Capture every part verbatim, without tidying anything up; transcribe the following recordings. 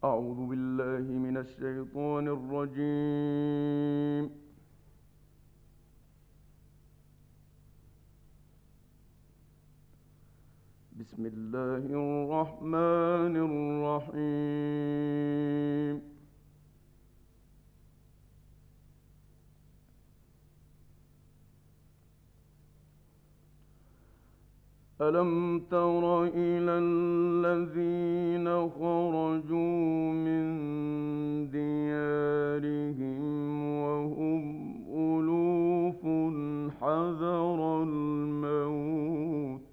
أعوذ بالله من الشيطان الرجيم. بسم الله الرحمن الرحيم. ألم تر إلى الذين خرجوا من ديارهم وهم ألوف حذر الموت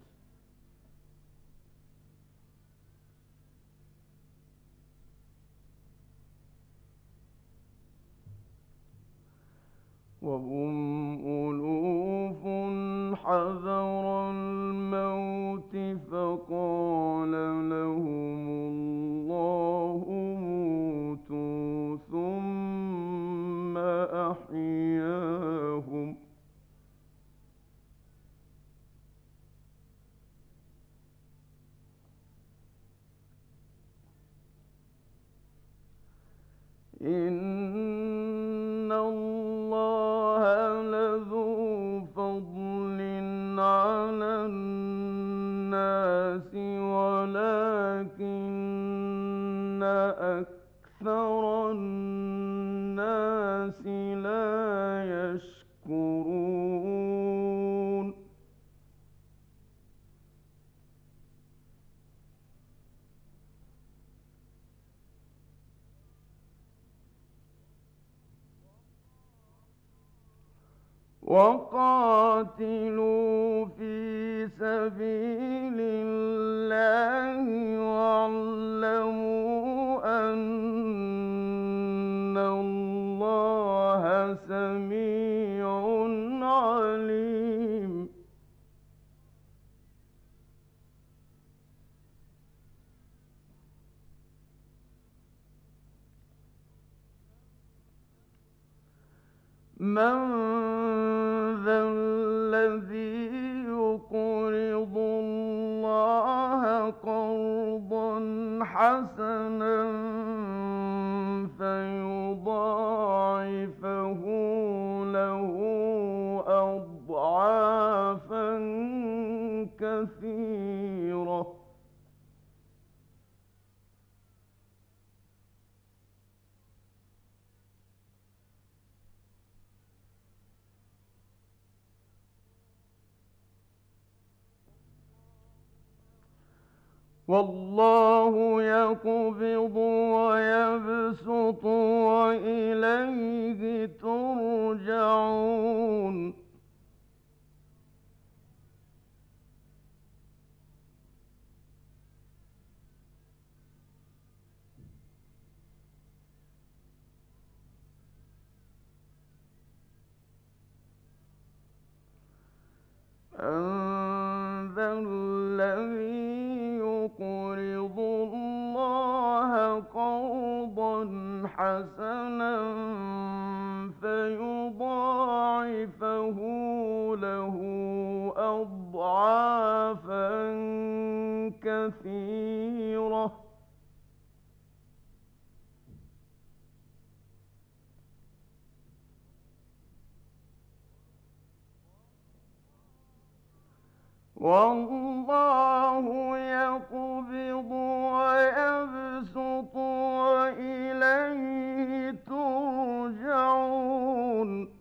وهم ألوف حذر الموت فقال لهم الله موتوا ثم أحياهم إن الله لذو فضل على الناس ولكن أكثر الناس لا يشكرون وقاتلوا في سبيل الله واعلموا أن الله سميع عليم من ذا الذي يقرض الله قرضا حسنا فيضاعفه له أضعافا كثيرة والله يقبض ويبسط وإليه ترجعون أَمَّن ذَا الَّذِي يُقْرِضُ اللَّهَ قَرْضًا حَسَنًا فَيُضَاعِفَهُ لَهُ أَضْعَافًا كَثِيرَةً والله يقبض ويبسط وإليه ترجعون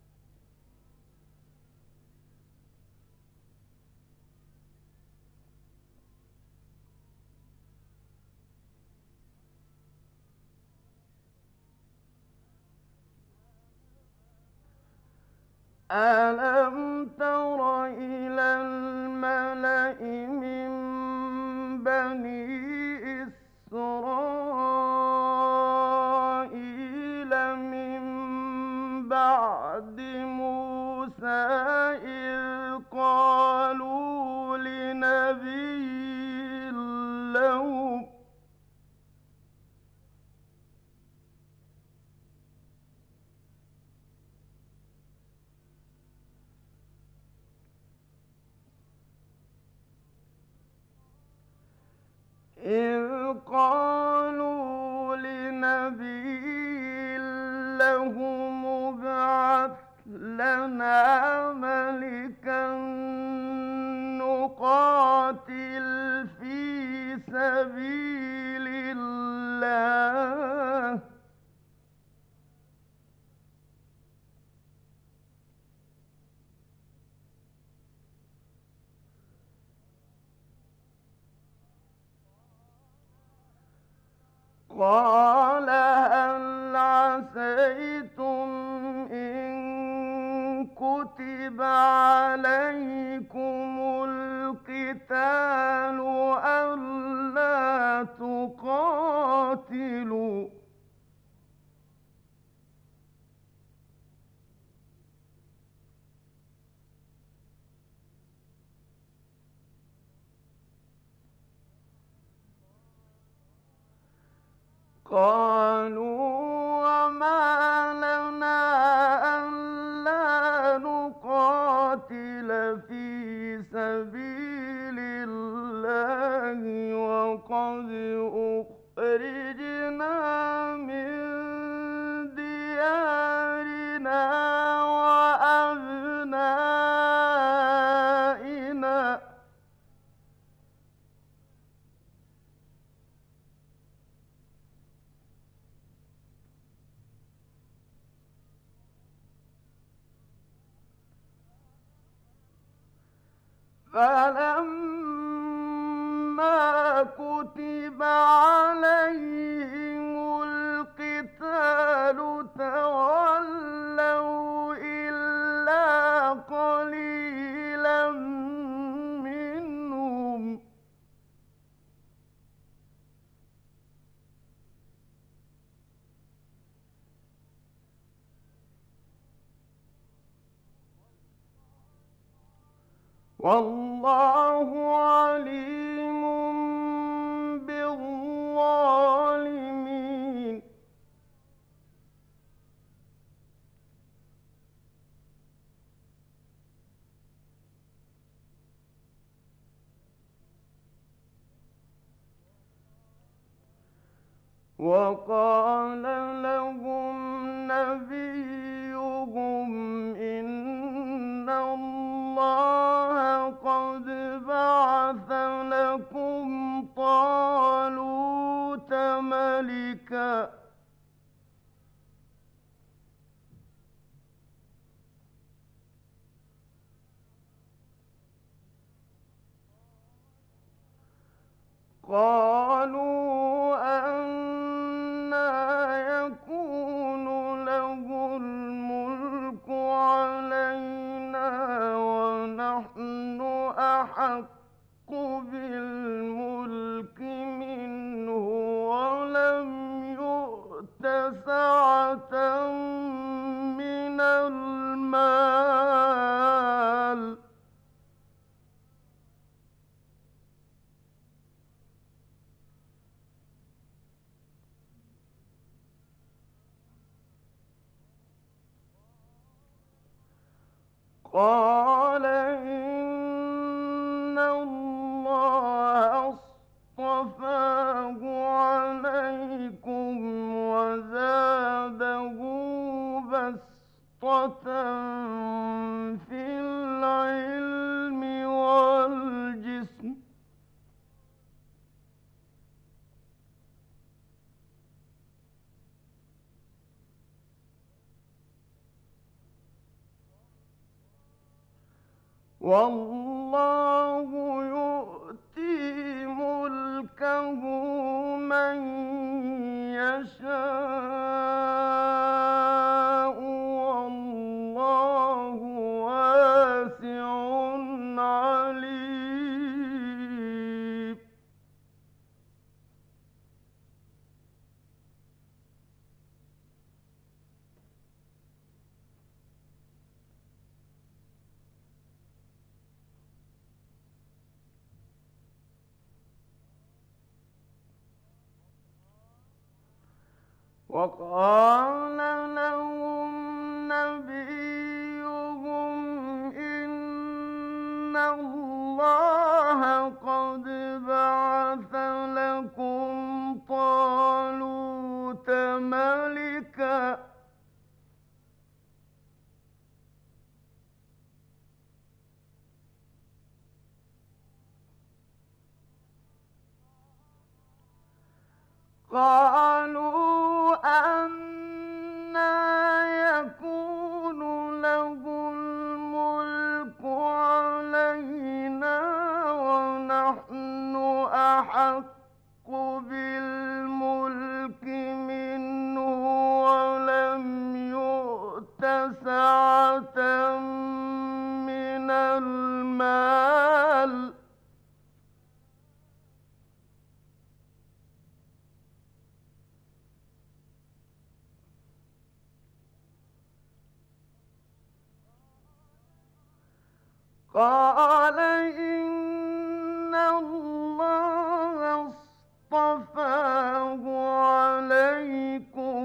أَلَمْ تَرَ إِلَى الْمَلَإِ مِن بَنِي إِسْرَائِيلَ مِن بَعْدِ مُوسَىٰ إِذْ قَالُوا لِنَبِيٍّ لَّهُمْ إذ قالوا قاتل في سبيل الله قال هل عسيتم إن كتب عليكم القتال ألا تقاتلوا قالوا وما لنا ألا نقاتل في سبيل الله وقد أخرجنا من ديارنا وأبنائنا فلما كتب عليهم القتال تولوا إلا قليلا منهم والله عليم بالظالمين وقال لهم نبيهم إن الله قد بعث لكم طالوت ملكا قالوا أنى يكون له الملك علينا ونحن أحق بالملك منه ولم يؤت سعة من المال قال إن الله اصطفاه عليكم وزاده بسطة في العلم والجسم والله يؤتي ملكه من يشاء والله واسع عليم وقال لهم نبيهم إن الله قد بعث لكم طالوت ملكا قالوا أنى يكون له الملك علينا ونحن أحق بالملك منه ولم يؤت سعة من المال. قال إن الله اصطفاه عليكم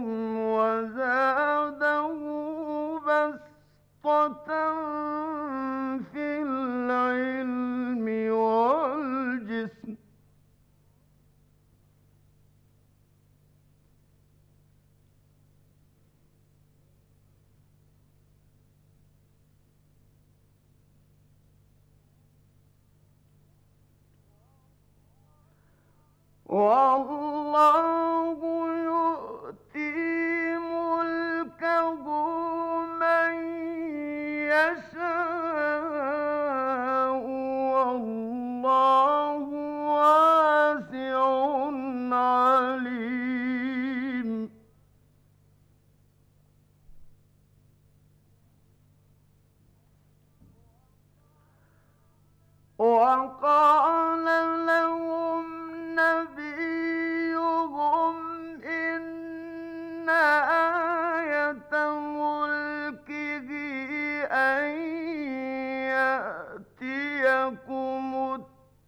وزاده بسطة في العلم والجسم والله يؤتي ملكه من يشاء والله واسع عليم. وقال لهم نبيهم إن آية ملكه أن يأتيكم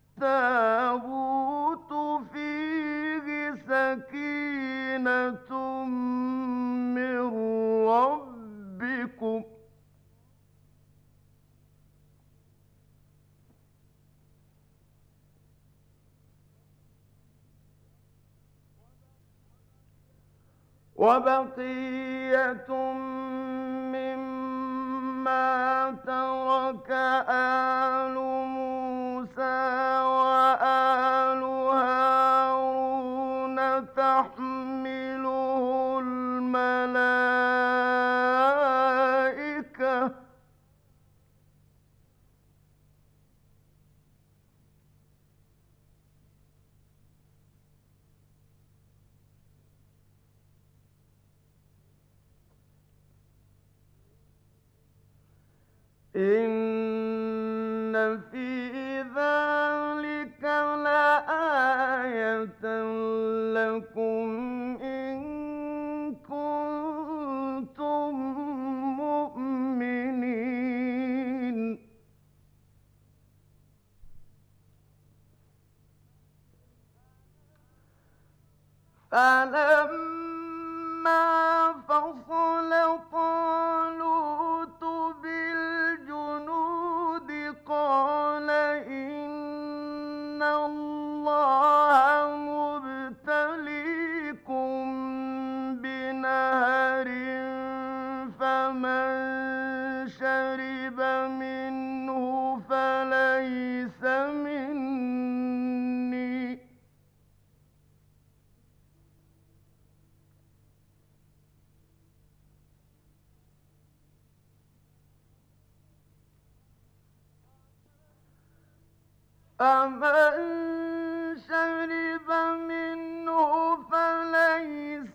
التابوت فيه سكينة من ربكم وبقية مما ترك آل موسى وآل هارون تحمله الملائكة إن في ذلك لآية لكم إن كنتم مؤمنين. فلما فصل طالوت بالجنود قال إن الله مبتليكم بنهر فمن شرب منه فليس مني فمن شرب منه فليس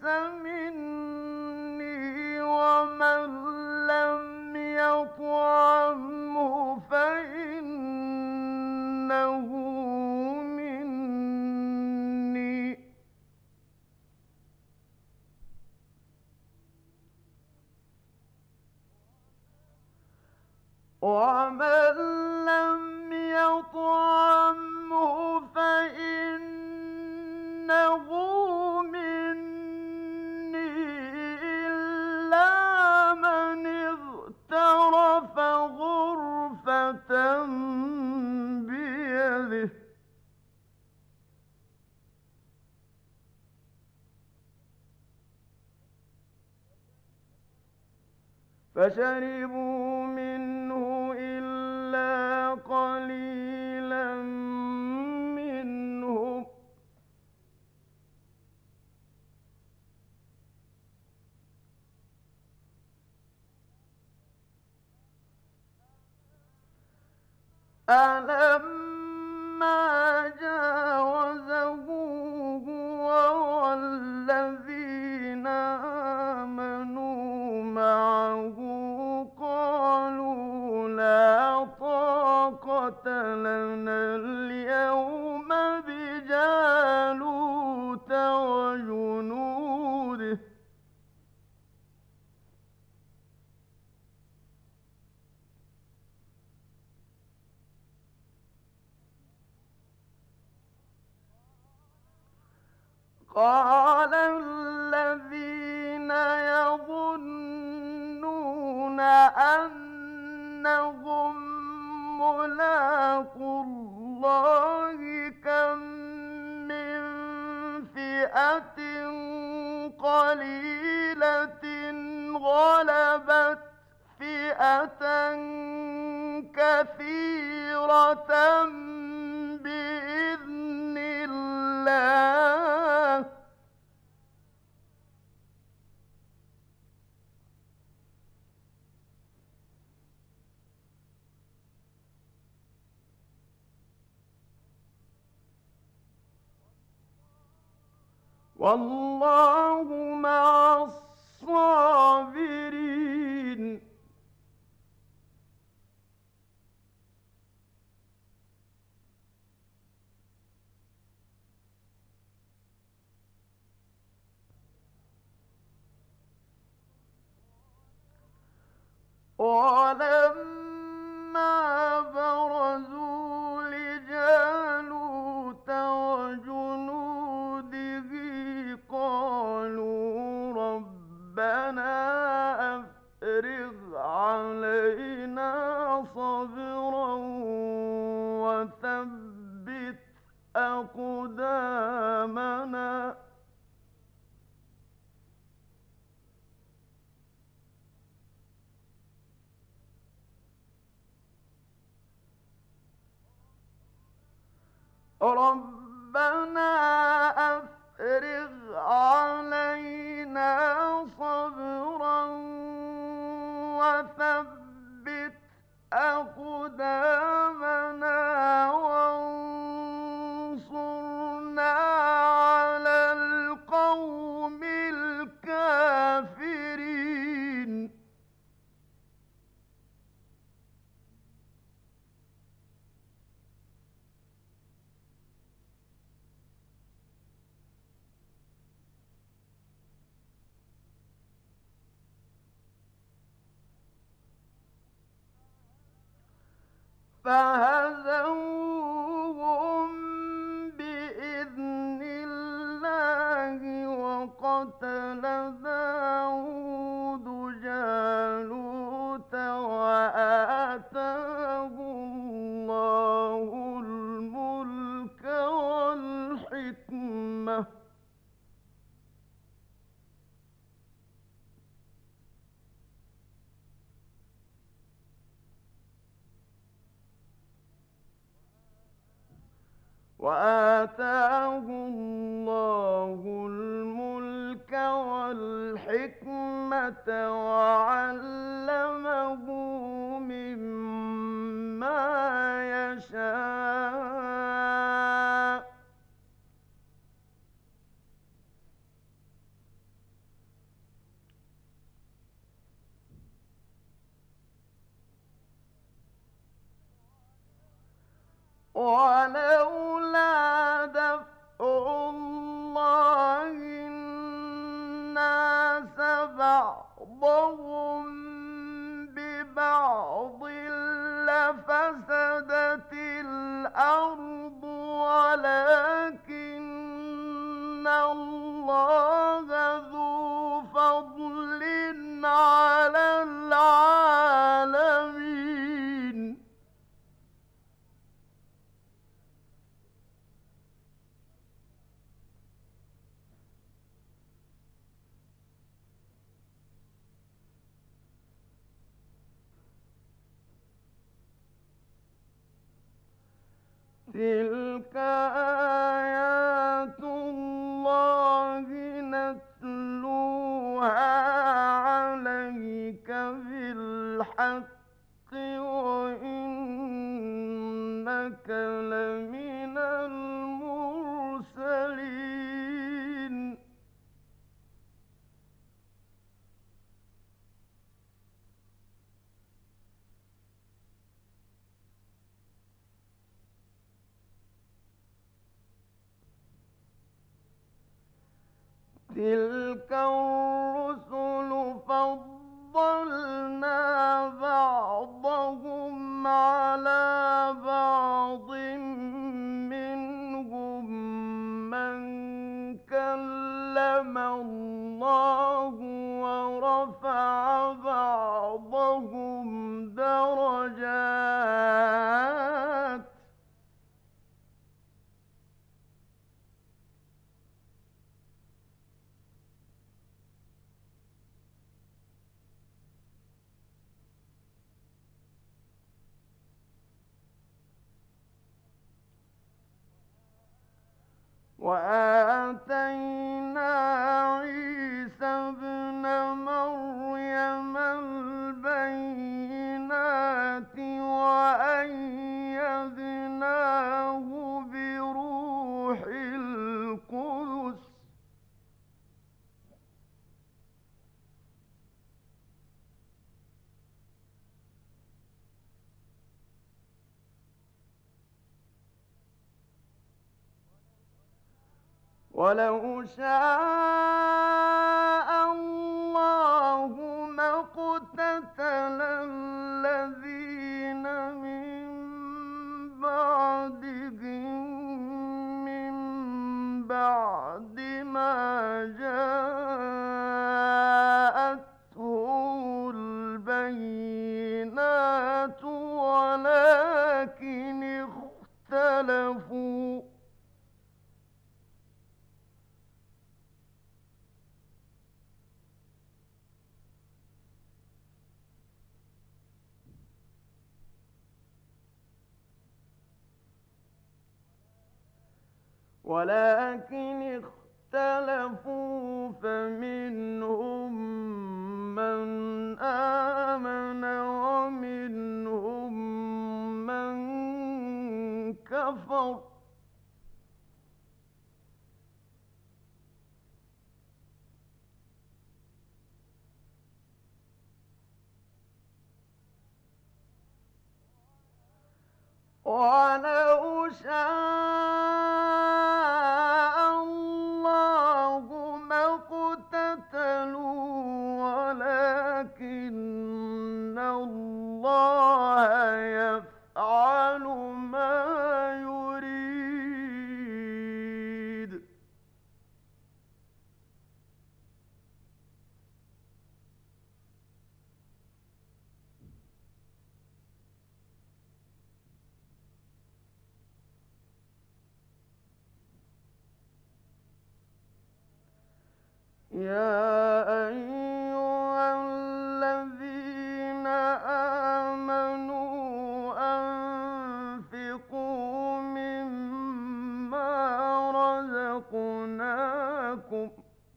مني ومن لم يطعمه فإنه مني ومن لم يطعمه فإنه مني إلا من اغترف غرفة بيده فشربوا منه إلا قليلا منهم فلما جاوزه هو والذين آمنوا معه قالوا لا طاقة لنا اليوم بجالوت وجنوده قال الذين يظنون أنهم ملاقو الله كم من فئة قليلة غلبت فئة كثيرة بإذن الله والله مع الصابرين ولما برزوا لجالوت وجنوده قالوا ربنا أفرغ علينا صبرا وثبت أقدامنا ربنا أفرغ علينا صبرا وثبت أقدامنا وانصرنا على القوم الكافرين فهزموهم بإذن الله وقتل داود جالوت وآتاه الله الملك والحكمة وآتاه الله الملك والحكمة وعلمه مما يشاء ولولا دفع الله الناس بعضهم ببعض لفسدت الأرض ولكن الله ذو فضل على العالمين تلك آيات الله نتلوها عليك بالحق وإنك تِلْكَ الرُّسُلُ فَضَّلْنَا بَعْضَهُمْ عَلَىٰ بَعْضٍ ۖ مِّنْهُم مَّن كَلَّمَ اللَّهُ وَرَفَعَ بَعْضَهُمْ دَرَجَاتٍ ۚ وَآتَيْنَا عِيسَى ابْنَ مَرْيَمَ الْبَيِّنَاتِ وَأَيَّدْنَاهُ بِرُوحِ الْقُدُسِ ۗ وَلَوْ شَاءَ اللَّهُ مَا اقْتَتَلَ الَّذِينَ مِن بَعْدِهِم مِّن بَعْدِ مَا جَاءَتْهُمُ الْبَيِّنَاتُ وَلَٰكِنِ اخْتَلَفُوا ولكن اختلفوا فمنهم من آمن ومنهم من كفر، وَلَوْ شَاءَ اللَّهُ مَا اقْتَتَلُوا وَلَٰكِنَّ اللَّهَ يَفْعَلُ مَا يُرِيدُ. يَا أَيُّهَا الَّذِينَ آمَنُوا أَنفِقُوا مِمَّا رَزَقْنَاكُمْ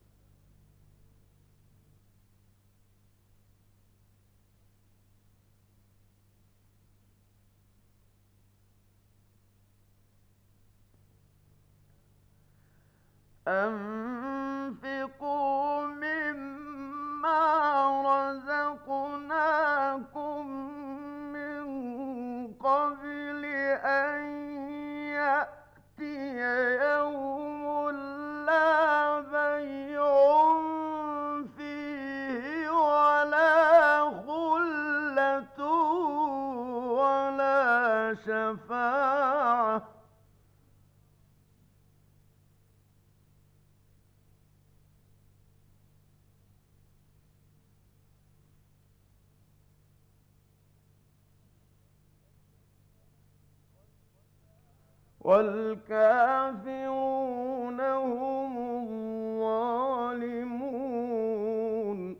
أَنفِقُوا مِمَّا رَزَقْنَاكُم مِّن قَبْلِ أَن يَأْتِيَ يَوْمٌ لَّا بَيْعٌ فِيهِ وَلَا خُلَّةٌ وَلَا شَفَاعَةٌ ۗ وَالْكَافِرُونَ هُمُ الظَّالِمُونَ.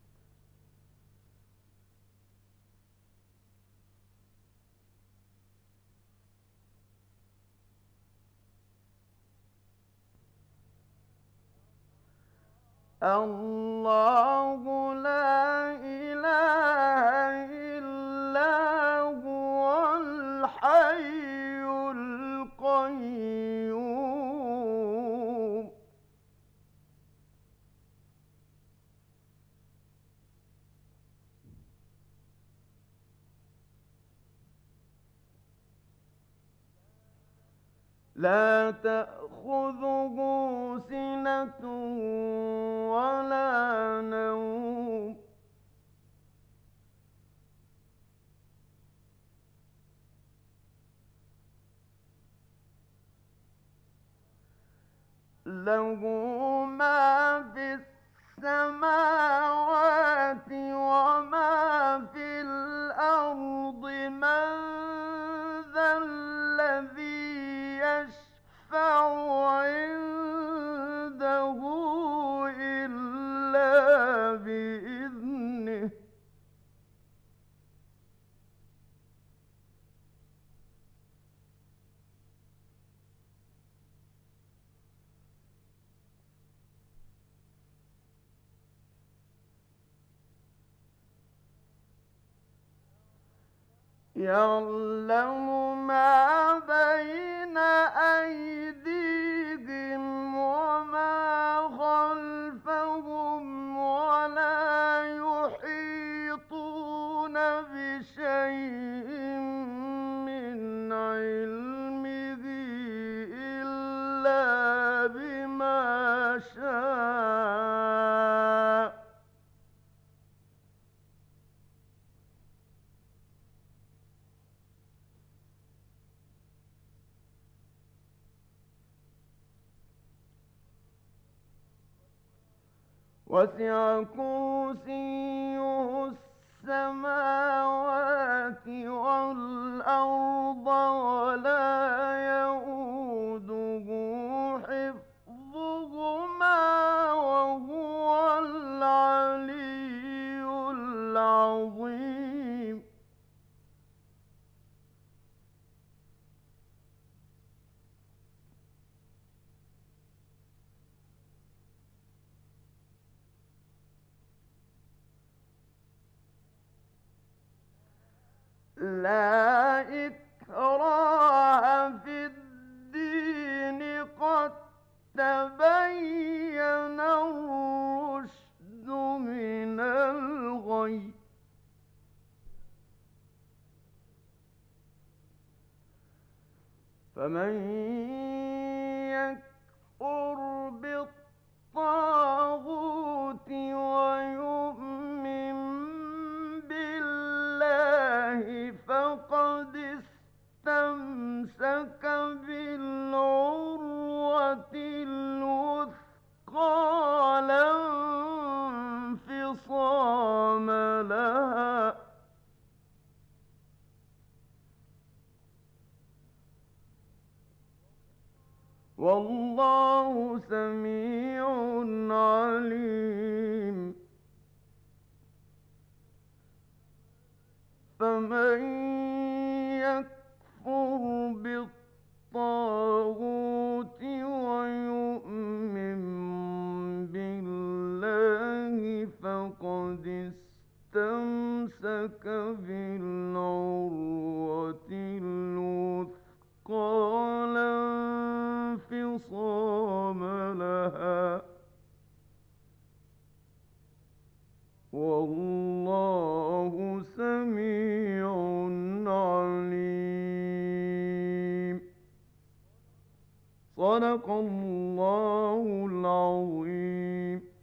اللَّهُ لَا إِلَٰهَ إِلَّا هُوَ الْحَيُّ الْقَيُّومُ. لا تأخذه سنة ولا نوم. له ما في السماوات وما في الأرض. من ذا الذي يشفع عنده إلا بإذنه. يعلم ما بين أيديهم وما خلفهم ولا يحيطون بشيء من علمه إلا بما شاء. وسع كرسيه السماوات والأرض ولا يئوده حفظهما وهو العلي العظيم. لا إكراه في الدين. قد تبين الرشد من الغي. فمن يكفر بالطاغوت ويؤمن بالله فقد استمسك بالعروة الوثقى لا انفصام لها. والله سميع عليم. فمن يكفر بالطاغوت ويؤمن بالله فقد استمسك بالعروة الوثقى لا انفصام لها. والله سميع عليم. صدق الله العظيم.